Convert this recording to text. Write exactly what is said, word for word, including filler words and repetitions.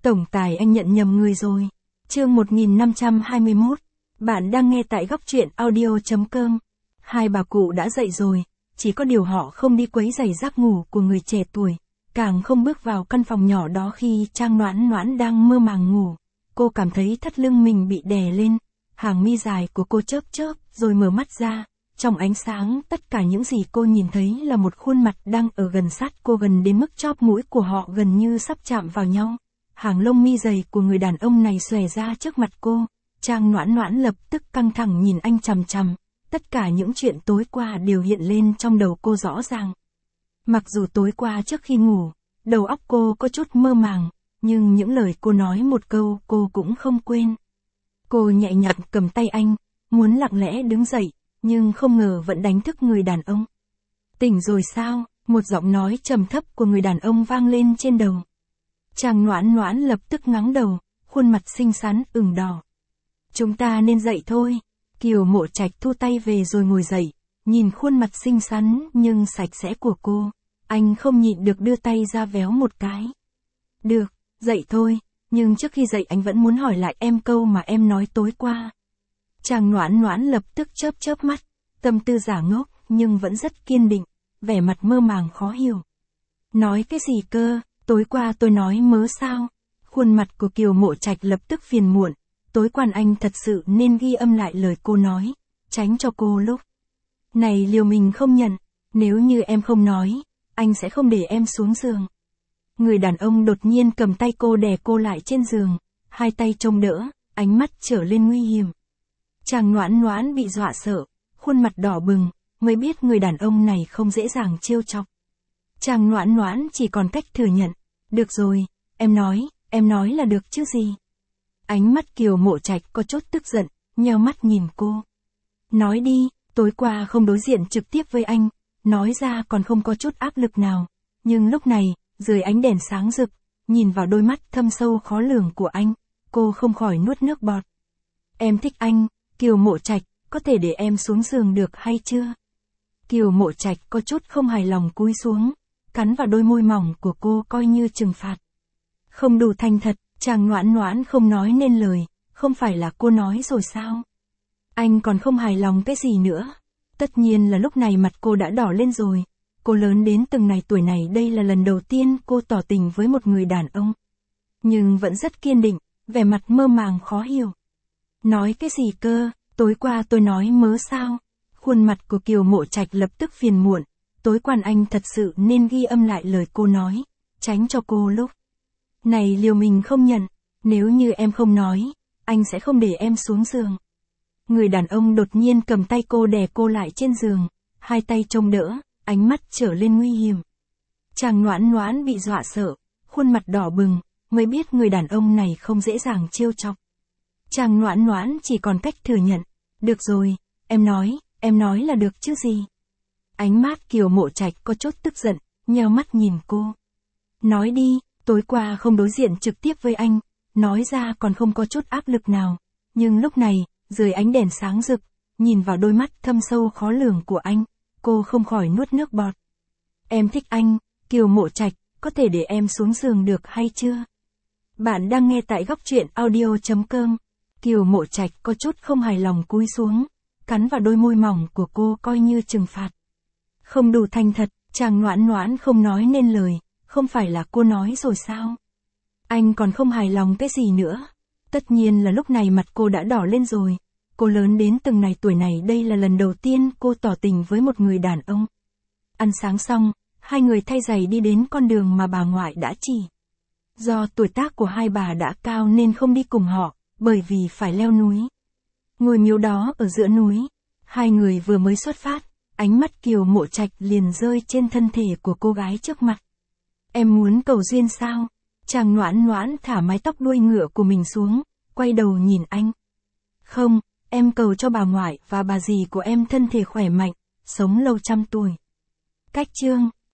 Tổng tài anh nhận nhầm người rồi. Chương một nghìn năm trăm hai mươi mốt. Bạn đang nghe tại góc truyện audio chấm com. Hai bà cụ đã dậy rồi, chỉ có điều họ không đi quấy rầy giấc ngủ của người trẻ tuổi, càng không bước vào căn phòng nhỏ đó khi Trang Noãn Noãn đang mơ màng ngủ. Cô cảm thấy thắt lưng mình bị đè lên, hàng mi dài của cô chớp chớp rồi mở mắt ra. Trong ánh sáng, tất cả những gì cô nhìn thấy là một khuôn mặt đang ở gần sát cô, gần đến mức chóp mũi của họ gần như sắp chạm vào nhau. Hàng lông mi dày của người đàn ông này xòe ra trước mặt cô. Trang Noãn Noãn lập tức căng thẳng nhìn anh chằm chằm. Tất cả những chuyện tối qua đều hiện lên trong đầu cô rõ ràng. Mặc dù tối qua trước khi ngủ, đầu óc cô có chút mơ màng, nhưng những lời cô nói một câu cô cũng không quên. Cô nhẹ nhàng cầm tay anh, muốn lặng lẽ đứng dậy, nhưng không ngờ vẫn đánh thức người đàn ông. Tỉnh rồi sao? Một giọng nói trầm thấp của người đàn ông vang lên trên đầu. Trang Noãn Noãn lập tức ngẩng đầu, khuôn mặt xinh xắn ửng đỏ. Chúng ta nên dậy thôi. Kiều Mộ Trạch thu tay về rồi ngồi dậy, nhìn khuôn mặt xinh xắn nhưng sạch sẽ của cô, anh không nhịn được đưa tay ra véo một cái. Được, dậy thôi, nhưng trước khi dậy anh vẫn muốn hỏi lại em câu mà em nói tối qua. Trang Noãn Noãn lập tức chớp chớp mắt, tâm tư giả ngốc nhưng vẫn rất kiên định, vẻ mặt mơ màng khó hiểu. Nói cái gì cơ, tối qua tôi nói mớ sao? Khuôn mặt của Kiều Mộ Trạch lập tức phiền muộn. Tối qua anh thật sự nên ghi âm lại lời cô nói, tránh cho cô lúc này liều mình không nhận. Nếu như em không nói, anh sẽ không để em xuống giường. Người đàn ông đột nhiên cầm tay cô đè cô lại trên giường, hai tay trông đỡ, ánh mắt trở lên nguy hiểm. Trang Noãn Noãn bị dọa sợ, khuôn mặt đỏ bừng, mới biết người đàn ông này không dễ dàng trêu chọc. Trang Noãn Noãn chỉ còn cách thừa nhận. Được rồi, em nói, em nói là được chứ gì. Ánh mắt Kiều Mộ Trạch có chút tức giận, nheo mắt nhìn cô. Nói đi, tối qua không đối diện trực tiếp với anh, nói ra còn không có chút áp lực nào. Nhưng lúc này, dưới ánh đèn sáng rực, nhìn vào đôi mắt thâm sâu khó lường của anh, cô không khỏi nuốt nước bọt. Em thích anh, Kiều Mộ Trạch, có thể để em xuống giường được hay chưa? Kiều Mộ Trạch có chút không hài lòng cúi xuống, cắn vào đôi môi mỏng của cô coi như trừng phạt. Không đủ thành thật. Trang Noãn Noãn không nói nên lời, không phải là cô nói rồi sao? Anh còn không hài lòng cái gì nữa? Tất nhiên là lúc này mặt cô đã đỏ lên rồi. Cô lớn đến từng này tuổi này đây là lần đầu tiên cô tỏ tình với một người đàn ông. Nhưng vẫn rất kiên định, vẻ mặt mơ màng khó hiểu. Nói cái gì cơ, tối qua tôi nói mớ sao? Khuôn mặt của Kiều Mộ Trạch lập tức phiền muộn. Tối qua anh thật sự nên ghi âm lại lời cô nói, tránh cho cô lúc này liều mình không nhận. Nếu như em không nói, anh sẽ không để em xuống giường. Người đàn ông đột nhiên cầm tay cô đè cô lại trên giường, hai tay trông đỡ, ánh mắt trở lên nguy hiểm. Trang Noãn Noãn bị dọa sợ, khuôn mặt đỏ bừng, mới biết người đàn ông này không dễ dàng trêu chọc. Trang Noãn Noãn chỉ còn cách thừa nhận. Được rồi, em nói, em nói là được chứ gì. Ánh mắt Kiều Mộ Trạch có chút tức giận, nheo mắt nhìn cô. Nói đi. Tối qua không đối diện trực tiếp với anh, nói ra còn không có chút áp lực nào. Nhưng lúc này, dưới ánh đèn sáng rực, nhìn vào đôi mắt thâm sâu khó lường của anh, cô không khỏi nuốt nước bọt. Em thích anh, Kiều Mộ Trạch, có thể để em xuống giường được hay chưa? Bạn đang nghe tại góc truyện audio chấm com. Kiều Mộ Trạch có chút không hài lòng cúi xuống, cắn vào đôi môi mỏng của cô coi như trừng phạt. Không đủ thành thật, Trang Noãn Noãn không nói nên lời. Không phải là cô nói rồi sao? Anh còn không hài lòng cái gì nữa? Tất nhiên là lúc này mặt cô đã đỏ lên rồi. Cô lớn đến từng này tuổi này đây là lần đầu tiên cô tỏ tình với một người đàn ông. Ăn sáng xong, hai người thay giày đi đến con đường mà bà ngoại đã chỉ. Do tuổi tác của hai bà đã cao nên không đi cùng họ, bởi vì phải leo núi. Ngôi miếu đó ở giữa núi. Hai người vừa mới xuất phát, ánh mắt Kiều Mộ Trạch liền rơi trên thân thể của cô gái trước mặt. Em muốn cầu duyên sao? Trang Noãn Noãn thả mái tóc đuôi ngựa của mình xuống, quay đầu nhìn anh. Không, em cầu cho bà ngoại và bà dì của em thân thể khỏe mạnh, sống lâu trăm tuổi. Cách chương